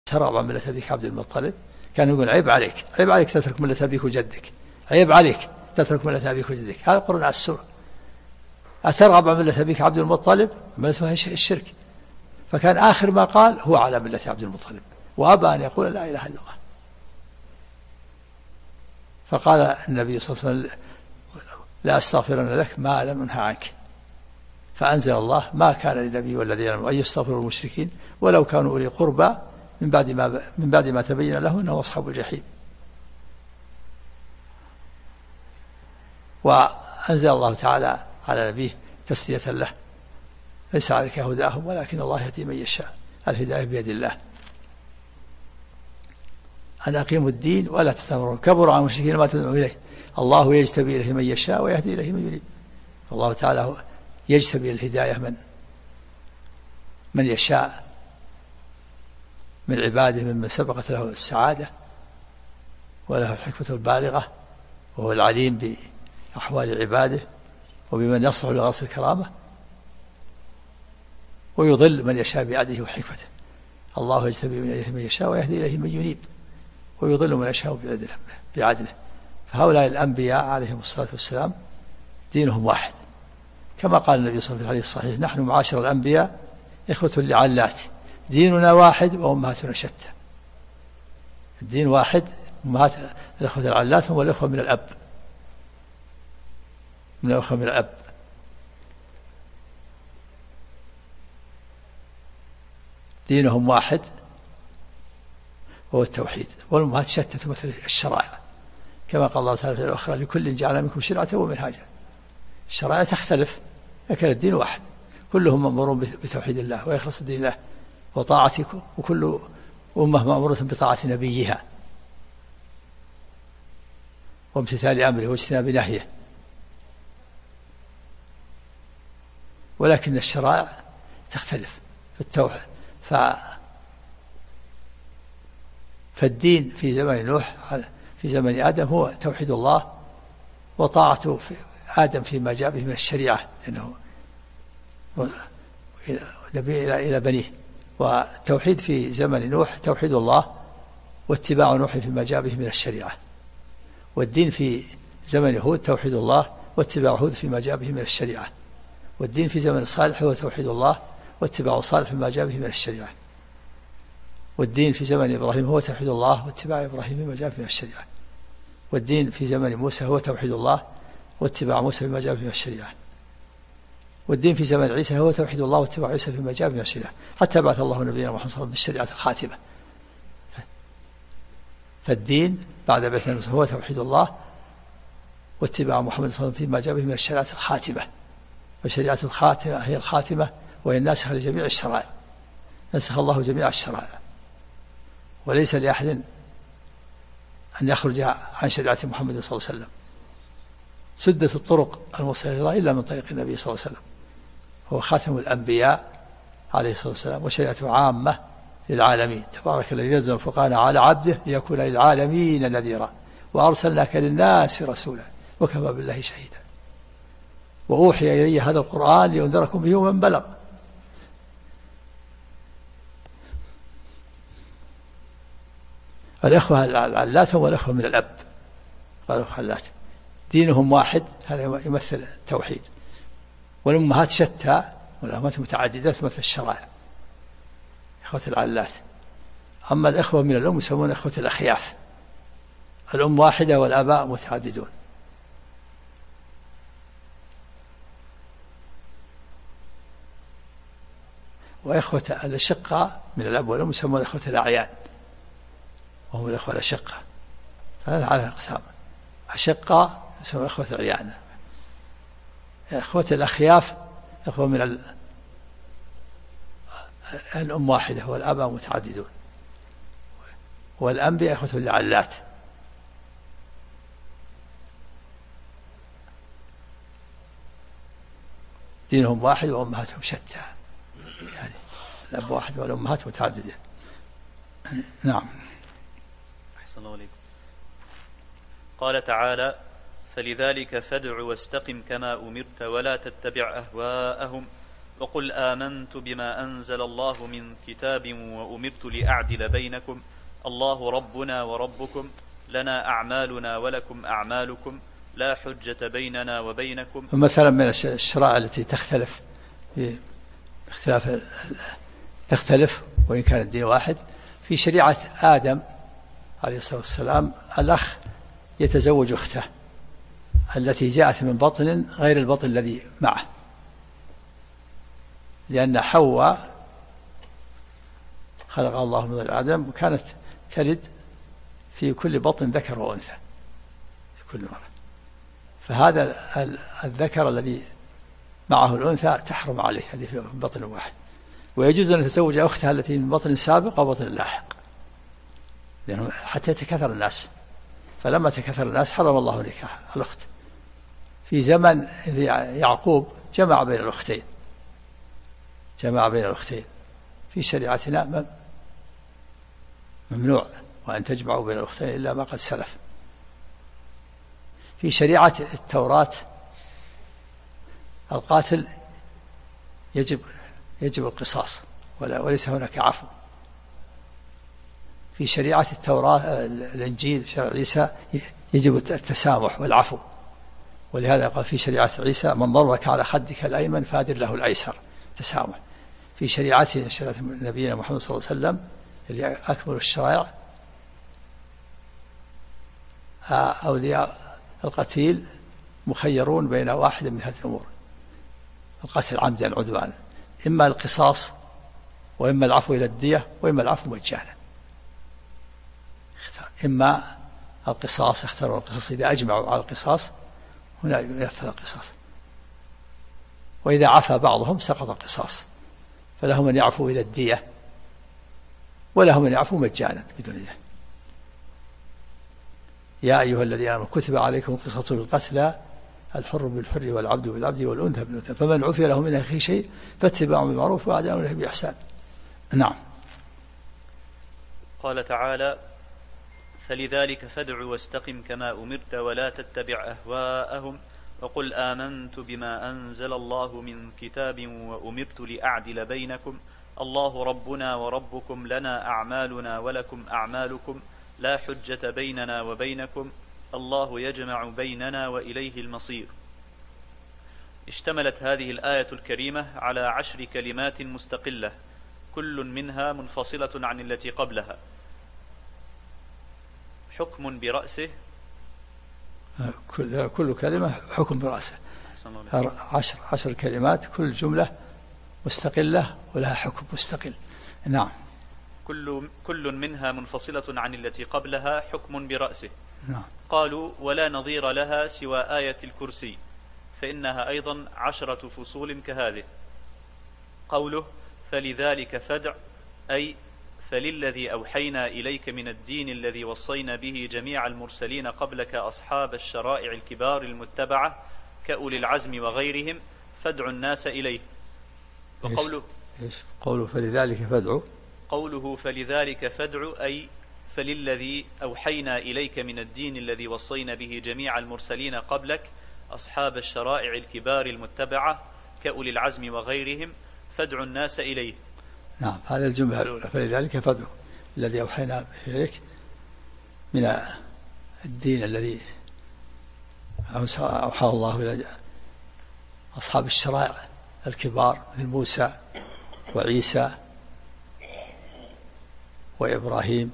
ترغب عن ملة أبيك عبد المطلب، كان يقول عيب عليك، عيب عليك تترك ملة أبيك وجدك، عيب عليك تترك ملة أبيك وجدك. هذا قرآن السورة. أترغب عن ملة أبيك عبد المطلب، ملته الشرك، فكان آخر ما قال هو على ملة عبد المطلب، وأبى أن يقول لا إله إلا الله. فقال النبي صلى الله عليه وسلم لا أستغفرن لك ما لم أنهى عنك، فأنزل الله ما كان للنبي والذين آمنوا أن يستغفروا المشركين ولو كانوا أولي قربى من بعد ما تبين له أنهم أصحاب الجحيم. وأنزل الله تعالى على نبيه تسلية له ليس عليك هداهم ولكن الله يهدي من يشاء، الهداية بيد الله. أن أقيموا الدين ولا تتمرون، كبر على المشركين ما تدعون إليه، الله يجتبي إليه من يشاء ويهدي إليه من يريد. فالله تعالى يجتبي الهداية من يشاء من عباده ممن سبقت له السعادة وله الحكمة البالغة، وهو العليم بأحوال عباده وبمن يصلح لغرس الكرامة، ويضل من يشاء بعدله وحكمته. الله يجتبي إليه من يشاء ويهدي إليه من ينيب، ويضل من يشاء بعدله. فهؤلاء الأنبياء عليهم الصلاة والسلام دينهم واحد، كما قال النبي صلى الله عليه وسلم الصحيح: نحن معاشر الأنبياء إخوة لعلات، ديننا واحد وأمهاتنا شتى. الدين واحد، أمهات الإخوة العلات هم الإخوة من الأب، من الأخوة من الأب. دينهم واحد وهو التوحيد، والأمهات شتى تمثل الشرائع، كما قال الله تعالى في الأخرى: لكل جعلنا منكم شرعة ومنهاجا. الشرائع تختلف لكن الدين واحد، كلهم مأمورون بتوحيد الله وإخلاص الدين الله وطاعتكم، وكل أمة مأمورة بطاعة نبيها وامتثال أمره واجتناب نهيه. ولكن الشرائع تختلف في التوحيد. فالدين في زمن نوح في زمن آدم هو توحيد الله وطاعته في آدم فيما جاء به من الشريعة، لأنه نبي إلى بنيه. والتوحيد في زمن نوح توحيد الله واتباع نوح فيما جاء به من الشريعة. والدين في زمن هود توحيد الله واتباع هود فيما جاء به من الشريعة. والدين في زمن صالح هو توحيد الله واتباع صالح فيما جاء به من الشريعة. والدين في زمن إبراهيم هو توحيد الله واتباع إبراهيم فيما جاء به من الشريعة. والدين في زمن موسى هو توحيد الله واتباع موسى فيما جاء به من الشريعة. والدين في زمن عيسى هو توحيد الله واتباع عيسى فيما جاء به من الشريعة، حتى بعث الله نبينا محمد صلى الله عليه وسلم بالشريعة الخاتمة. فالدين بعد بعث النبي هو توحيد الله واتباع محمد صلى الله عليه وسلم فيما جاء به من الشريعة الخاتمة. والشريعة الخاتمة هي الخاتمة وهي الناسخة لجميع الشرائع، نسخ الله جميع الشرائع، وليس لأحد أن يخرج عن شريعة محمد صلى الله عليه وسلم. سدت الطرق الموصلة إلى الله إلا من طريق النبي صلى الله عليه وسلم، هو خاتم الأنبياء عليه الصلاة والسلام وشريعته عامة للعالمين. تبارك الذي ينزل الفرقان على عبده ليكون للعالمين نذيرا وأرسلناك للناس رسولا وكفى بالله شهيدا وأوحي إلي هذا القرآن لينذركم به ومن بلغ. الإخوة العلات هم الإخوة من الأب، قالوا حلات، دينهم واحد، هذا يمثل التوحيد. والأمهات شتى والأمهات متعددة تمثل الشرائع، إخوة العلات. أما الإخوة من الأم يسمون إخوة الأخياف، الأم واحدة والآباء متعددون. وإخوة الأشقة من الأب والأم يسمون إخوة الأعيان وهم الإخوة الأشقة، فهذا على أقسام. أشقة يسمون إخوة العيان. إخوة الأخياف إخوة من الأم واحدة والآباء متعددون. والأنبياء إخوة العلات. دينهم واحد وأمهاتهم شتى، يعني الأب واحد والأمهات متعددة. نعم. أحسن الله عليكم. قال تعالى: فلذلك فادع واستقم كما أمرت ولا تتبع أهواءهم وقل آمنت بما أنزل الله من كتاب وأمرت لأعدل بينكم الله ربنا وربكم لنا أعمالنا ولكم أعمالكم لا حجة بيننا وبينكم. مثلا من الشرائع التي تختلف وإن كان الدين واحد، في شريعة آدم عليه الصلاة والسلام الأخ يتزوج أخته التي جاءت من بطن غير البطن الذي معه، لأن حواء خلقها الله من آدم وكانت تلد في كل بطن ذكر وأنثى في كل مرة، فهذا الذكر الذي معه الأنثى تحرم عليه هذه في بطن واحد، ويجوز أن يتزوج أختها التي من بطن سابق أو بطن لاحق، لأنه حتى يتكاثر الناس، فلما تكاثر الناس حرم الله نكاح الأخت. في زمن يعقوب جمع بين الأختين، في شريعتنا ممنوع وأن تجمعوا بين الأختين إلا ما قد سلف. في شريعة التوراة القاتل يجب القصاص وليس هناك عفو. في شريعة التوراة الإنجيل شرع عيسى يجب التسامح والعفو، ولهذا قال في شريعة عيسى من ضربك على خدك الأيمن فادر له الأيسر، تسامح. في شريعة نبينا محمد صلى الله عليه وسلم اللي أكمل الشرائع أولياء القتيل مخيرون بين واحد من هذه الأمور: القتل عمدا عدوانا، إما القصاص وإما العفو إلى الدية وإما العفو مجانا. إما القصاص، اختاروا القصاص إذا أجمعوا على القصاص هنا ينفذ القصاص، وإذا عفى بعضهم سقط القصاص، فلهم من يعفو إلى الدية ولهم من يعفو مجانا بدون دية. يا أيها الذين آمنوا كتب عليكم القصاص بالقتلى الحر بالحر والعبد بالعبد والأنثى بالأنثى فمن عفي له من أخيه شيء فاتباع بالمعروف وأداء إليه بإحسان. نعم. قال تعالى: فلذلك فادع واستقم كما أمرت ولا تتبع أهواءهم وقل آمنت بما أنزل الله من كتاب وأمرت لأعدل بينكم الله ربنا وربكم لنا أعمالنا ولكم أعمالكم لا حجة بيننا وبينكم الله يجمع بيننا وإليه المصير. اشتملت هذه الآية الكريمة على 10 كلمات مستقلة كل منها منفصلة عن التي قبلها. حكم برأسه، كل كلمة حكم برأسه، 10 كلمات كل جملة مستقلة ولها حكم مستقل. نعم. كل منها منفصلة عن التي قبلها حكم برأسه. نعم. قالوا: ولا نظير لها سوى آية الكرسي، فإنها أيضا 10 فصول كهذه. قوله فلذلك فادع، أي فللذي أوحينا إليك من الدين الذي وصينا به جميع المرسلين قبلك أصحاب الشرائع الكبار المتبعة كأولي العزم وغيرهم فادعوا الناس إليه. قوله فلذلك فادعوا، قوله فلذلك فادعوا أي فللذي أوحينا إليك من الدين الذي وصينا به جميع المرسلين قبلك أصحاب الشرائع الكبار المتبعة كأولي العزم وغيرهم فادعوا الناس إليه. نعم. هذه الجملة الأولى فلذلك فادعوا الذي أوحينا إليك من الدين الذي أوحى الله إلى أصحاب الشرائع الكبار مثل موسى وعيسى وإبراهيم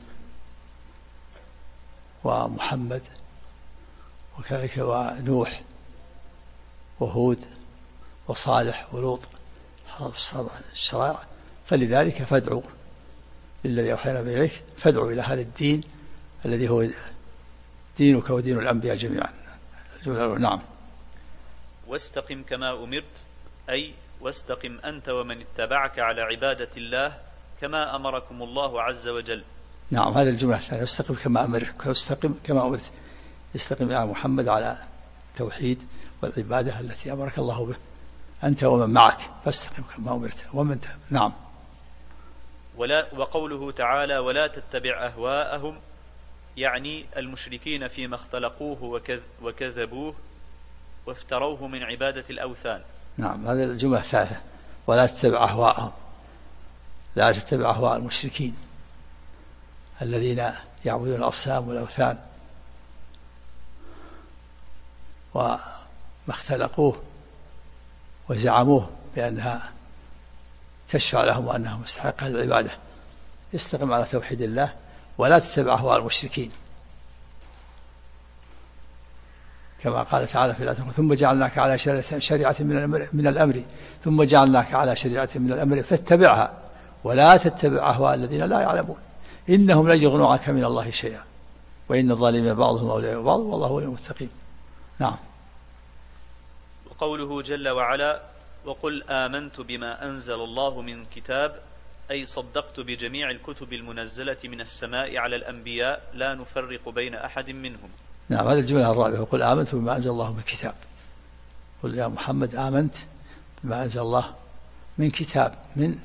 ومحمد وكذلك ونوح وهود وصالح ولوط أصحاب الشرائع. فلذلك فادعوا للذي أوحينا إليك، فادعوا إلى هذا الدين الذي هو دينك ودين الأنبياء جميعا. نعم. واستقم كما أمرت، أي واستقم أنت ومن اتبعك على عبادة الله كما أمركم الله عز وجل. نعم. هذه الجملة الثانية واستقم كما أمرت، واستقم كما أمرت، استقم يا محمد على التوحيد والعبادة التي أمرك الله به أنت ومن معك، فاستقم كما أمرت ومن نعم. وقوله تعالى ولا تتبع أهواءهم، يعني المشركين فيما اختلقوه وكذبوه وافتروه من عبادة الأوثان. نعم. هذه الجملة الثالثة ولا تتبع أهواءهم، لا تتبع أهواء المشركين الذين يعبدون الأصنام والأوثان وما اختلقوه وزعموه بأنها تشفع لهم وأنها مستحقة للعبادة. استقم على توحيد الله ولا تتبع أهواء المشركين، كما قال تعالى في الآية: ثم جعلناك على شريعة من الأمر ثم جعلناك على شريعة من الأمر فاتبعها ولا تتبع أهواء الذين لا يعلمون إنهم لن يغنوا عنك من الله شيئا وإن الظالمين بعضهم أولياء بعض والله ولي المتقين. نعم. وقوله جل وعلا: وقل آمنت بما أنزل الله من كتاب، أي صدقت بجميع الكتب المنزلة من السماء على الأنبياء لا نفرق بين أحد منهم. نعم، هذه الجملة الرابعة: وقل آمنت بما أنزل الله من كتاب. قل يا محمد آمنت بما أنزل الله من كتاب، من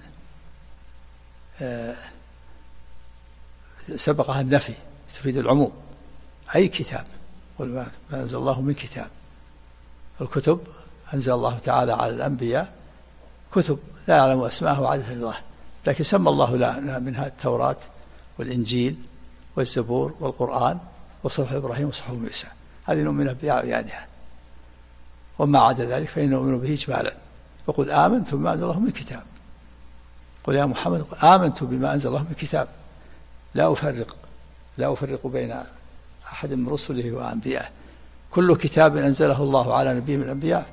سبقها النفي تفيد العموم، أي كتاب. قل ما أنزل الله من كتاب. الكتب أنزل الله تعالى على الأنبياء كتب لا يعلم أسماءها وعدها الله، لكن سمى الله لنا منها التوراة والإنجيل والزبور والقرآن وصحف إبراهيم وصحف موسى، هذه نؤمن بأعيانها، وما عدا ذلك فإننا نؤمن به إجمالا. وقل آمنت بما أنزل الله من كتاب. قل يا محمد آمنت بما أنزل الله من كتاب، لا أفرق بين أحد من رسله وأنبيائه، كل كتاب أنزله الله على نبي من الأنبياء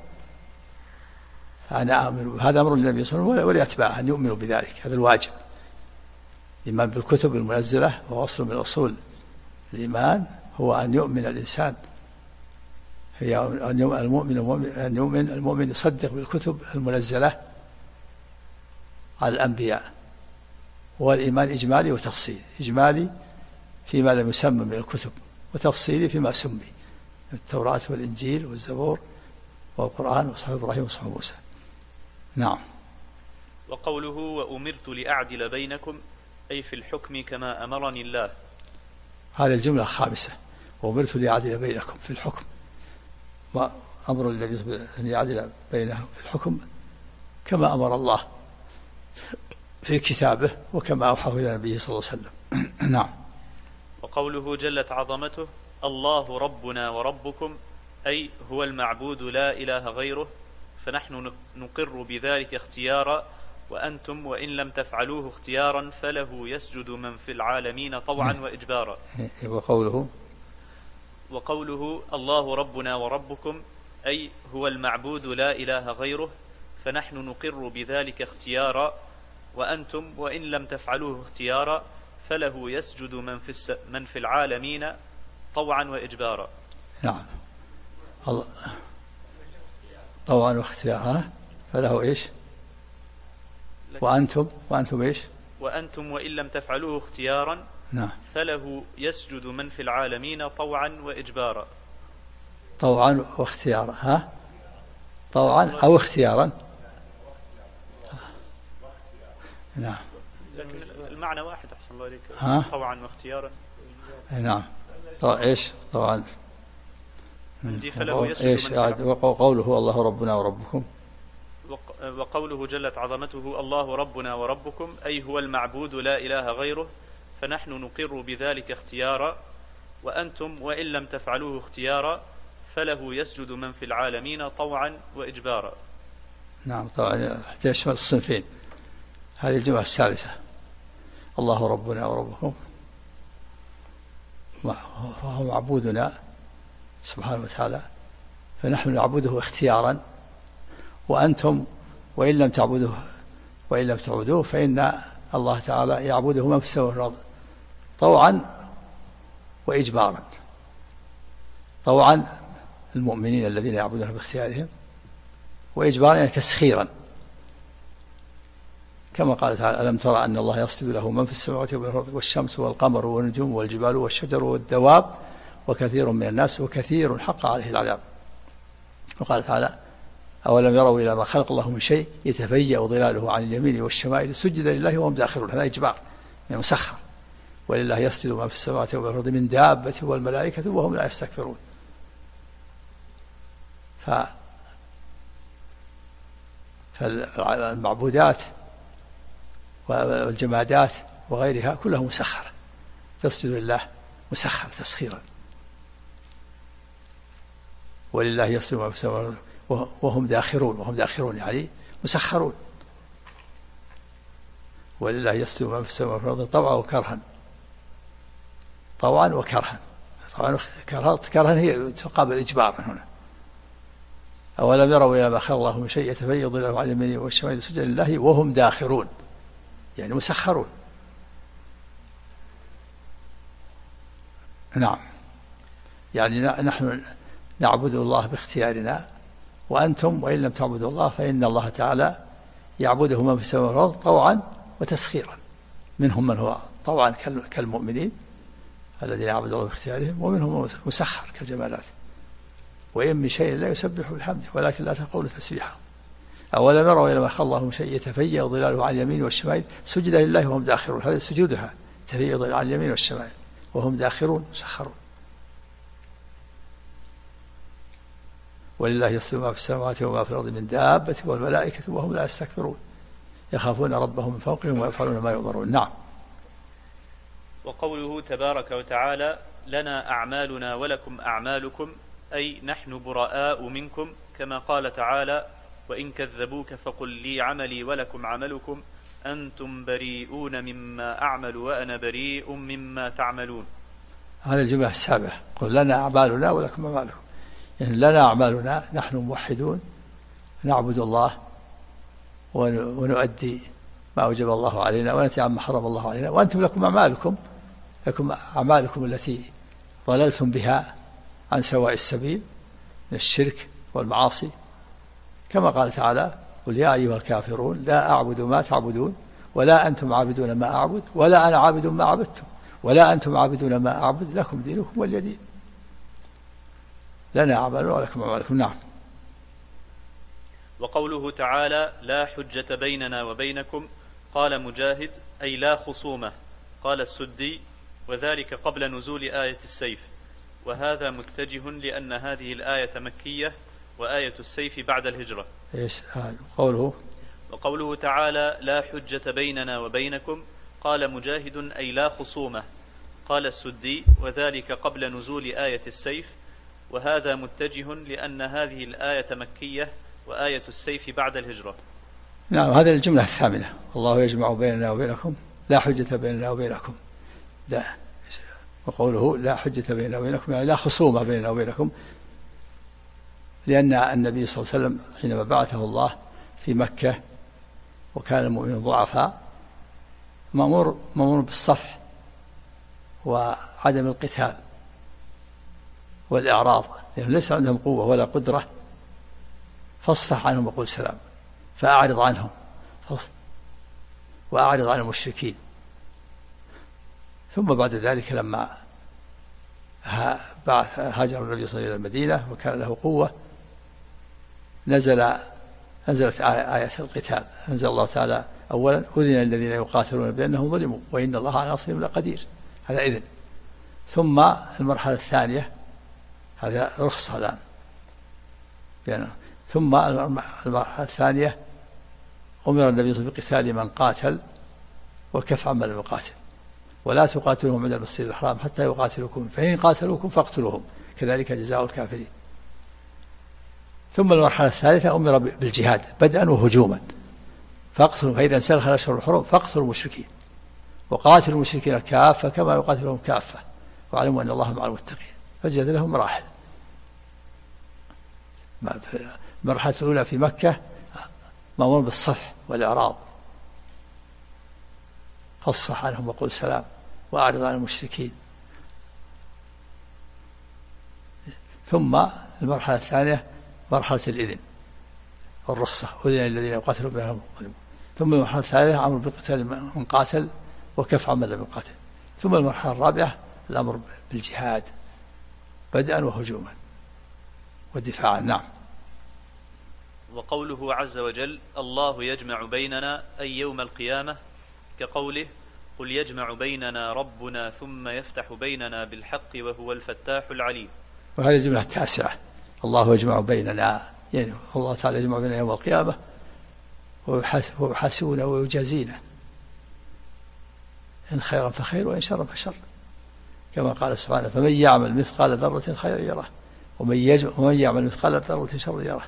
فأنا آمن. هذا أمر للنبي صلى الله عليه وسلم ولأتباعه أن يؤمنوا بذلك، هذا الواجب. الإيمان بالكتب المنزلة هو أصل من أصول الإيمان، هو أن يؤمن الإنسان، هي أن يؤمن المؤمن يصدق بالكتب المنزلة على الأنبياء. والإيمان إجمالي وتفصيلي، إجمالي فيما لم يسمى من الكتب، وتفصيلي فيما سمي: التوراة والإنجيل والزبور والقرآن وصحف إبراهيم وصحف موسى. نعم. وقوله: وأمرت لأعدل بينكم، أي في الحكم كما أمرني الله. هذه الجملة الخامسة: وأمرت لأعدل بينكم في الحكم، وأمر النبي أن يعدل بينهم في الحكم كما أمر الله في كتابه وكما أوحى إلى نبيه صلى الله عليه وسلم. نعم. وقوله جلت عظمته: الله ربنا وربكم، أي هو المعبود لا إله غيره، فنحن نقر بذلك اختيارا، وأنتم وإن لم تفعلوه اختيارا فله يسجد من في العالمين طوعا وإجبارا. وقوله الله ربنا وربكم، أي هو المعبود لا إله غيره، فنحن نقر بذلك اختيارا، وأنتم وإن لم تفعلوه اختيارا فله يسجد من في العالمين طوعا وإجبارا. نعم. طوعا واختيارا فله إيش؟ وأنتم إيش؟ وأنتم وإن لم تفعلوه اختيارا نعم فله يسجد من في العالمين طوعا وإجبارا. طوعا واختيارا، ها؟ طوعا أو اختيارا. نعم. لكن المعنى واحد أحسن الله عليك. طوعا واختيارا. نعم. إيش؟ طوعا. فله إيش؟ وقوله الله ربنا وربكم. وقوله جلت عظمته: الله ربنا وربكم، أي هو المعبود لا إله غيره، فنحن نقر بذلك اختيارا، وأنتم وإن لم تفعلوه اختيارا فله يسجد من في العالمين طوعا وإجبارا. نعم. طبعا تشمل الصنفين. هذه الجملة الثالثة: الله ربنا وربكم، وهو معبودنا سبحانه وتعالى، فنحن نعبده اختيارا، وأنتم وإن لم تعبدوه فإن الله تعالى يعبده من في السماء والأرض طوعا وإجبارا. طوعا المؤمنين الذين يعبدون باختيارهم، وإجبارا يعني تسخيرا، كما قال تعالى: ألم ترى أن الله يسجد له من في السماوات والأرض والشمس والقمر والنجوم والجبال والشجر والدواب وكثير من الناس وكثير حق عليه العذاب. وقال تعالى: أولم يروا إلى ما خلق الله من شيء يتفيأ ظلاله عن اليمين والشمائل سجدا لله وهم داخرون. هذا إجبار يعني مسخر. ولله يسجد ما في السماوات والأرض من دابة والملائكة وهم لا يستكبرون. فالمعبودات والجمادات وغيرها كلها مسخرة تسجد لله مسخر تسخيرا. ولله يسجد ما في السماوات وهم داخرون يعني مسخرون. ولله يسجد ما في السماوات والأرض طوعا وكرها. طبعا كرها هي تقابل إجبارا هنا. أولم يروا إلى ما خلق الله من شيء يتفيض له على اليمين والشمال سجدا لله وهم داخرون يعني مسخرون. نعم يعني نحن نعبد الله باختيارنا، وأنتم وإن لم تعبدوا الله فإن الله تعالى يعبده من في السماوات والأرض طوعا وتسخيرا. منهم من هو طوعا كالمؤمنين الذين يعبدون الله باختيارهم، ومنهم مسخر كالجمالات. وإن من شيء لا يسبح بحمده ولكن لا تقول تسبيحه. أولم يروا إلى ما خلق الله من شيء يتفيأ ظلاله عن اليمين والشمال سجدا لله وهم داخرون. هذا سجودها تفيأ ظلاله عن اليمين والشمال وهم داخرون مسخرون. ولله يسجد ما في السماوات وما في الأرض من دابة والملائكة وهم لا يستكبرون يخافون ربهم من فوقهم ويفعلون ما يؤمرون. نعم. وقوله تبارك وتعالى لنا أعمالنا ولكم أعمالكم أي نحن براء منكم، كما قال تعالى وإن كذبوك فقل لي عملي ولكم عملكم أنتم بريئون مما أعمل وأنا بريء مما تعملون. هذا الجملة السابعة قل لنا أعمالنا ولكم أعمالكم، يعني لنا أعمالنا نحن موحدون نعبد الله ونؤدي ما أوجب الله علينا وننتهي عما حرم الله علينا، وأنتم لكم أعمالكم التي ضللتم بها عن سواء السبيل من الشرك والمعاصي، كما قال تعالى قل يا أيها الكافرون لا أعبد ما تعبدون ولا أنتم عابدون ما أعبد ولا أنا عابد ما عبدتم ولا أنتم عابدون ما أعبد لكم دينكم ولي دين. لنا أعمالنا ولكم أعمالكم. نعم. وقوله تعالى لا حجة بيننا وبينكم قال مجاهد أي لا خصومة. قال السدي وذلك قبل نزول آية السيف، وهذا متجه لأن هذه الآية مكية وآية السيف بعد الهجرة. إيش وقوله تعالى لا حجة بيننا وبينكم قال مجاهد أي لا خصومة. قال السدي وذلك قبل نزول آية السيف، وهذا متجه لأن هذه الآية مكية وآية السيف بعد الهجرة. نعم. هذه الجملة الثامنة الله يجمع بيننا وبينكم لا حجة بيننا وبينكم. لا. وقوله لا حجة بيننا وبينكم يعني لا خصومة بيننا وبينكم، لأن النبي صلى الله عليه وسلم حينما بعثه الله في مكة وكان المؤمنون ضعفاء مأمور بالصفح وعدم القتال والإعراض، لأنهم ليس عندهم قوة ولا قدرة، فاصفح عنهم وقل سلام، فأعرض عنهم وأعرض عن المشركين. ثم بعد ذلك لما هاجر النبي صلى الله عليه وسلم إلى المدينة وكان له قوة نزلت آية القتال. أنزل الله تعالى أولا أذن الذين يقاتلون بأنهم ظلموا وإن الله على نصرهم لقدير، هذا إذن. ثم المرحلة الثانية هذا رخصة الآن يعني. ثم المرحلة الثانية أمر النبي صلى الله عليه وسلم بقتال من قاتل وكف عمن لم يقاتل، ولا تقاتلوهم عند المسجد الحرام حتى يقاتلوكم فإن قاتلوكم فاقتلوهم كذلك جزاء الكافرين. ثم المرحلة الثالثة أمر بالجهاد بدءا وهجوما، فاقتلوا فإذا انسلخ الأشهر الحرم فاقتلوا المشركين وقاتلوا المشركين كافة كما يقاتلهم كافة واعلموا أن الله مع المتقين، فجد لهم مراحل. المرحلة الأولى في مكة مأمور بالصفح والإعراض، فاصفح عنهم وقل سلام وأعرض عن المشركين. ثم المرحلة الثانية مرحلة الإذن والرخصة أذن الذين يقاتلون بأنهم ظلموا. ثم المرحلة الثالثة أمر بالقتال من قاتل وكف عمن لم يقاتل. ثم المرحلة الرابعة الأمر بالجهاد بدءا وهجوما ودفاعا. نعم. وقوله عز وجل الله يجمع بيننا أي يوم القيامة، كقوله قل يجمع بيننا ربنا ثم يفتح بيننا بالحق وهو الفتاح العليم. وهذه الجملة التاسعة الله يجمع بيننا، يعني الله تعالى يجمع بيننا يوم القيامة ويحاسبنا ويجازينا، إن خيرا فخير وإن شرا فشر، كما قال سبحانه: فمن يعمل مثقال ذرة خيرا يره ومن يعمل مثقال ذرة شرا يره.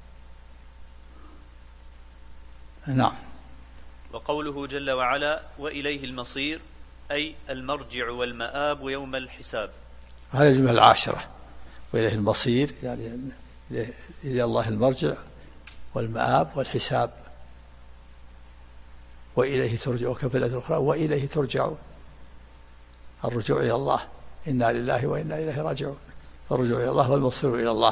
نعم. وقوله جل وعلا: وإليه المصير، أي المرجع والمآب يوم الحساب. هذه الجملة العاشرة: وإليه المصير، يعني إلى الله المرجع والمآب والحساب. وإليه ترجع، وكفى الآية الأخرى: وإليه ترجعون، الرجوع إلى الله، إنا لله وإنا إليه راجعون، الرجوع إلى الله والمصير إلى الله.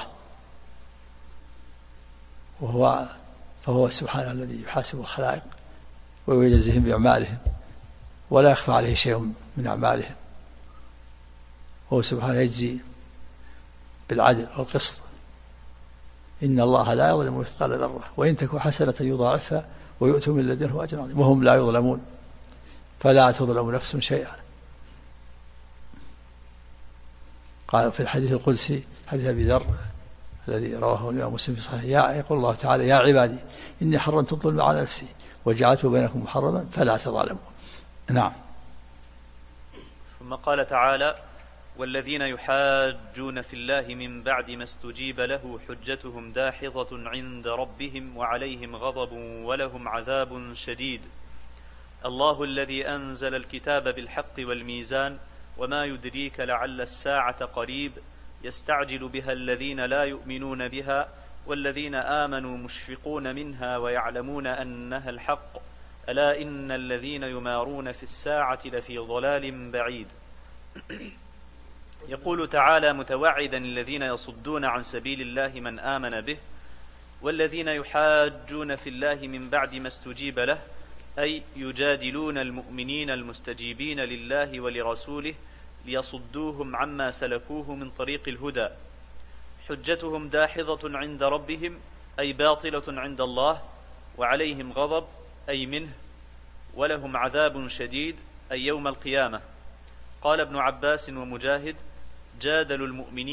فهو سبحانه الذي يحاسب الخلائق ويجزيهم بأعمالهم، ولا يخفى عليه شيء من أعمالهم، وهو سبحانه يجزي بالعدل والقسط. إن الله لا يظلم مثقال ذرة وإن تك حسنة يضاعفها ويؤتوا من لدنه أجرا عظيما وهم لا يظلمون، فلا تظلم نفس شيئا. قال في الحديث القدسي، حديث أبي ذر الذي رواه الإمام مسلم في صحيحه، يقول الله تعالى: يا عبادي إني حرمت الظلم على نفسي وجعلته بينكم محرما فلا تظالموا. نعم. ثم قال تعالى: والذين يحاجون في الله من بعد ما استجيب له حجتهم داحضة عند ربهم وعليهم غضب ولهم عذاب شديد. الله الذي أنزل الكتاب بالحق والميزان وما يدريك لعل الساعة قريب يستعجل بها الذين لا يؤمنون بها والذين آمنوا مشفقون منها ويعلمون أنها الحق ألا إن الذين يمارون في الساعة لفي ضلال بعيد. يقول تعالى متوعدا الذين يصدون عن سبيل الله من آمن به: والذين يحاجون في الله من بعد ما استجيب له، أي يجادلون المؤمنين المستجيبين لله ولرسوله ليصدوهم عما سلكوه من طريق الهدى. حجتهم داحضة عند ربهم، أي باطلة عند الله، وعليهم غضب، أي منه، ولهم عذاب شديد، أي يوم القيامة. قال ابن عباس ومجاهد: جادلوا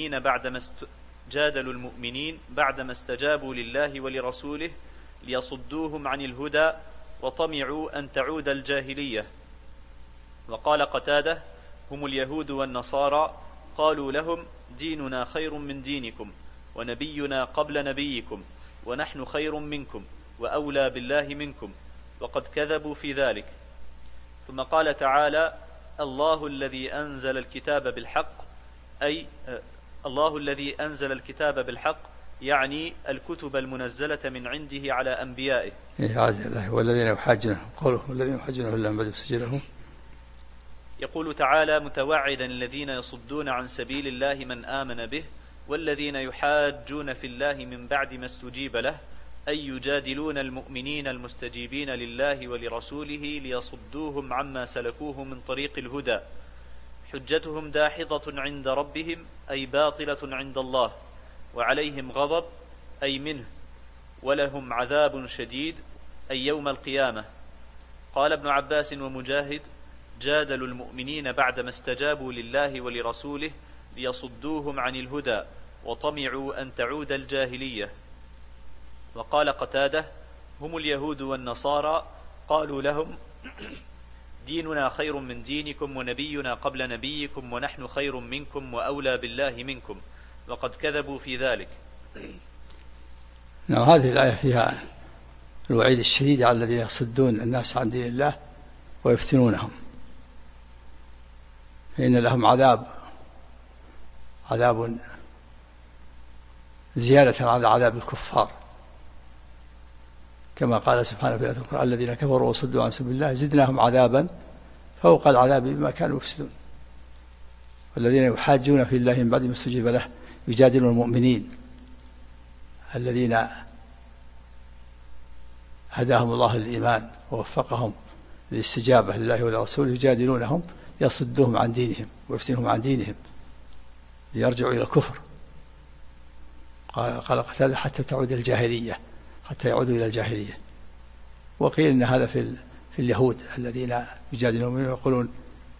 المؤمنين بعدما استجابوا لله ولرسوله ليصدوهم عن الهدى وطمعوا أن تعود الجاهلية. وقال قتادة: هم اليهود والنصارى، قالوا لهم: ديننا خير من دينكم ونبينا قبل نبيكم ونحن خير منكم وأولى بالله منكم، وقد كذبوا في ذلك. ثم قال تعالى: الله الذي أنزل الكتاب بالحق، أي الله الذي أنزل الكتاب بالحق يعني الكتب المنزلة من عنده على أنبيائه. والذين يحاجون، قوله والذين يحاجون إلا من بعد ما استجيب له. يقول تعالى متوعدا الذين يصدون عن سبيل الله من آمن به: والذين يحاجون في الله من بعد ما استجيب له، أي يجادلون المؤمنين المستجيبين لله ولرسوله ليصدوهم عما سلكوه من طريق الهدى. حجتهم داحضة عند ربهم، أي باطلة عند الله، وعليهم غضب، أي منه، ولهم عذاب شديد، أي يوم القيامة. قال ابن عباس ومجاهد: جادلوا المؤمنين بعدما استجابوا لله ولرسوله ليصدوهم عن الهدى وطمعوا أن تعود الجاهلية. وقال قتادة: هم اليهود والنصارى، قالوا لهم: ديننا خير من دينكم ونبينا قبل نبيكم ونحن خير منكم وأولى بالله منكم، وقد كذبوا في ذلك. نعم. هذه الآية فيها الوعيد الشديد على الذين يصدون الناس عن دين الله ويفتنونهم، فإن لهم عذاب زيادة على عذاب الكفار، كما قال سبحانه في القرآن: الذين كفروا وصدوا عن سبيل الله زدناهم عذابا فوق العذاب بما كانوا يفسدون. والذين يحاجون في الله من بعد ما استجيب له يجادلون المؤمنين الذين هداهم الله للإيمان ووفقهم للاستجابة لله ولرسوله، يجادلونهم يصدوهم عن دينهم ويفتنهم عن دينهم ليرجعوا إلى الكفر. قال قتادة: حتى تعود الجاهلية، حتى يعودوا إلى الجاهلية. وقيل إن هذا في اليهود الذين يجادلون ويقولون: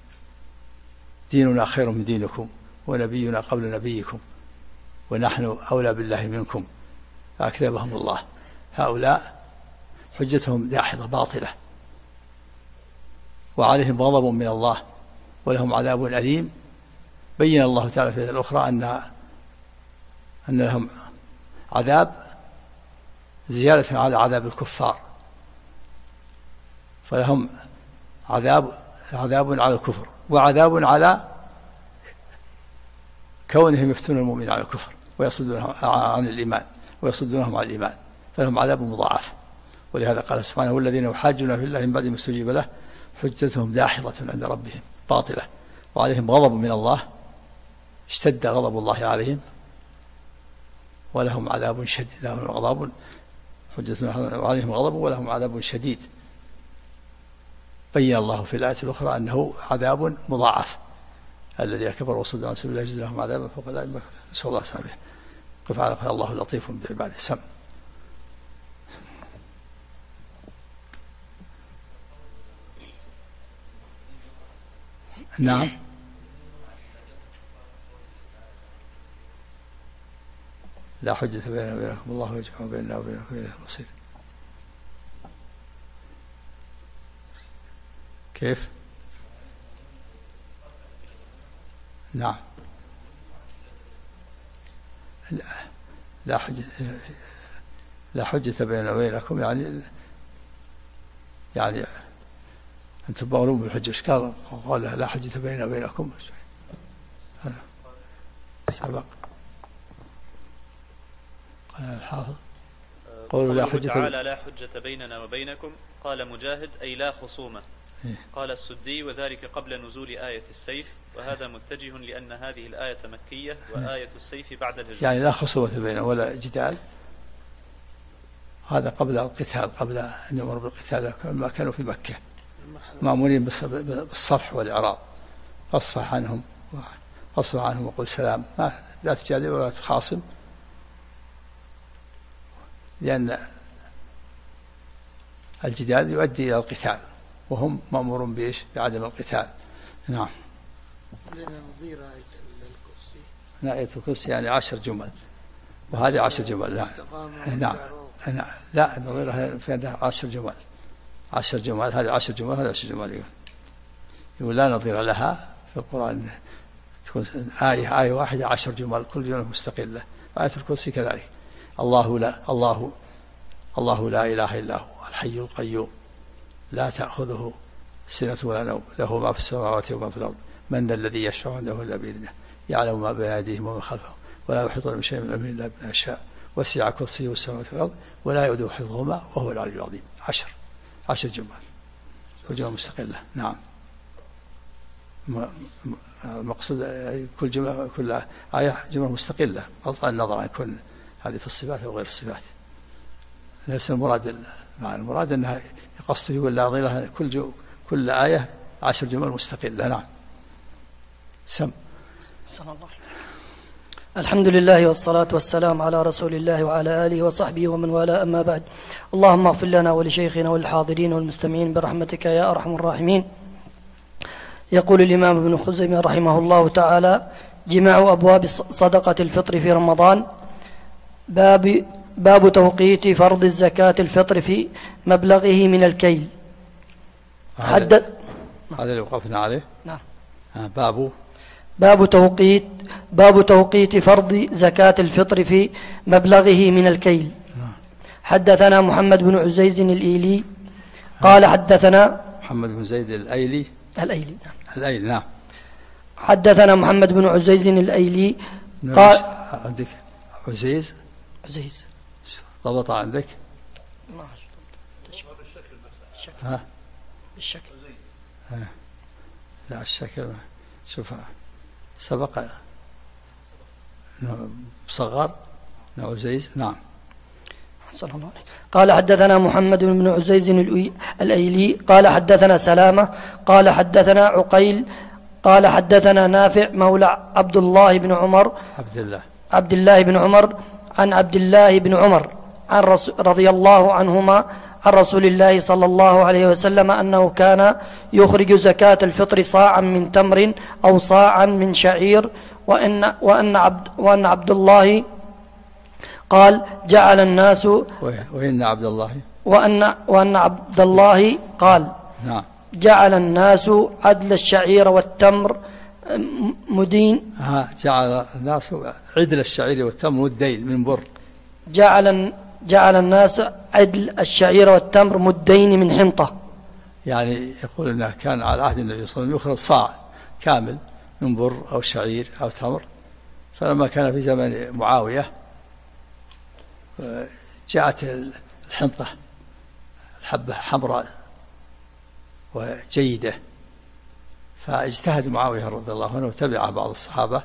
ديننا خير من دينكم ونبينا قبل نبيكم ونحن أولى بالله منكم، فأكذبهم الله. هؤلاء حجتهم داحضة باطلة، وعليهم غضب من الله ولهم عذاب أليم. بين الله تعالى في الآية الأخرى أن لهم عذاب زيادة على عذاب الكفار، فلهم عذاب على الكفر، وعذاب على كونهم يفتون المؤمن على الكفر ويصدونهم عن الإيمان ويصدونهم عن الإيمان، فلهم عذاب مضاعف. ولهذا قال سبحانه: والذين يحاجون في الله من بعد ما استجيب له حجتهم داحضة عند ربهم باطلة، وعليهم غضب من الله، اشتد غضب الله عليهم، ولهم عذاب شديد، لهم غضب وعليهم غضب ولهم عذاب شديد. بين الله في الآية الأخرى أنه عذاب مضاعف، الذين كفروا وصدوا عن سبيل الله يجد لهم عذابا فوق العذاب، نسأل الله السلامة. قف على قال الله لطيف بعباده. سم. نعم. لا حجة بيننا وبينكم، الله يجمع بيننا وبينكم إلى المصير. كيف؟ نعم. لا حجة بيننا وبينكم، يعني أنتم مغلوب بالحجة. إيش قال لا حجة بيننا وبينكم؟ سبق قال الحافظ قولوا لا حجة تعالى لا حجة بيننا وبينكم. قال مجاهد: أي لا خصومة. قال السدي: وذلك قبل نزول آية السيف، وهذا متجه لأن هذه الآية مكية وآية السيف بعد الهجرة، يعني لا خصومة بيننا ولا جدال. هذا قبل القتال، قبل أن يمر بالقتال، ما كانوا في مكة مأمورين بالصفح والإعراض. فاصفح عنهم وقل سلام، لا تجادل ولا تخاصم، لأن الجدال يؤدي إلى القتال، وهم مأمورون بإيش؟ بعدم القتال. نعم. نظير آية الكرسي. آية الكرسي يعني 10 جمل، وهذه 10 جمل. نعم. لا نظيرها في 10 جمل. 10 جمل، هذه 10 جمل، هذه 10 جمل. يقول لا نظير لها في القرآن، تكون آية واحدة 10 جمل، كل جملة مستقلة. آية الكرسي كذلك: الله لا إله إلا هو الحي القيوم لا تأخذه سنة ولا نوم له ما في السماوات وما في الأرض من ذا الذي يشفع عنده إلا بإذنه يعلم ما بين أيديهم وما خلفهم ولا يحيطون بشيء من علمه إلا بما شاء وسع كرسيه السماوات والأرض ولا يؤوده حفظهما وهو العلي العظيم. 10 جمل، وجمل مستقلة. نعم. المقصود كل جملة، كل آية جملة مستقلة، بغض النظر عن كل هذه في الصفات أو غير الصفات. ليس المراد مع المراد أنها قصده يقول لا ظلها كل آية 10 جمل مستقلة. نعم. سم. الحمد لله والصلاة والسلام على رسول الله وعلى آله وصحبه ومن والاه، أما بعد. اللهم اغفر لنا ولشيخنا وللحاضرين والمستمعين برحمتك يا أرحم الراحمين. يقول الإمام ابن خزيمة رحمه الله تعالى: جماع أبواب صدقة الفطر في رمضان. باب توقيت فرض الزكاة الفطر في مبلغه من الكيل. هذا اللي وقفنا عليه. نعم. باب توقيت فرض زكاة الفطر في مبلغه من الكيل. حدثنا محمد بن عزيز الإيلي قال حدثنا محمد بن زيد الأيلي. نعم. حدثنا محمد بن عزيز الأيلي قال عندك عزيز ضبط عندك بالشكل. لا الشكل شوف سبق صغر عزيز. نعم. قال حدثنا محمد بن عزيز الأيلي قال حدثنا سلامة قال حدثنا عقيل قال حدثنا نافع مولى عبد الله بن عمر عن عبد الله بن عمر عن رضي الله عنهما عن رسول الله صلى الله عليه وسلم أنه كان يخرج زكاة الفطر صاعا من تمر أو صاعا من شعير وإن عبد الله وأن عبد الله قال نعم. جعل الناس عدل الشعير والتمر مدين. جعل الناس عدل الشعير والتمر مدين من بر. جعل الناس عدل الشعير والتمر مدين من حنطة. يعني يقول انه كان على عهد النبي صلى الله عليه وسلم يخرج صاع كامل من بر او شعير او تمر، فلما كان في زمن معاوية جاءت الحنطة الحبة حمراء وجيدة، فاجتهد معاوية رضي الله عنه وتبع بعض الصحابة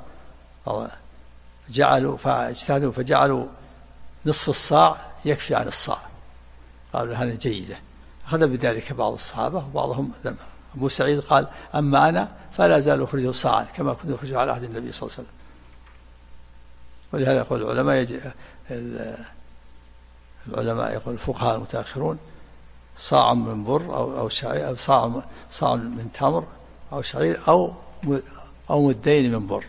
فاجتهدوا فجعلوا نصف الصاع يكفي عن الصاع، قالوا هذه جيدة، أخذ بذلك بعض الصحابة وبعضهم لم. أبو سعيد قال أما أنا فلا زال أخرجه صاعا كما كنت أخرجه على عهد النبي صلى الله عليه وسلم. ولهذا يقول العلماء يقول الفقهاء المتأخرون صاع من بر أو شعير، أو صاع من تمر أو شعير أو مدين من بر.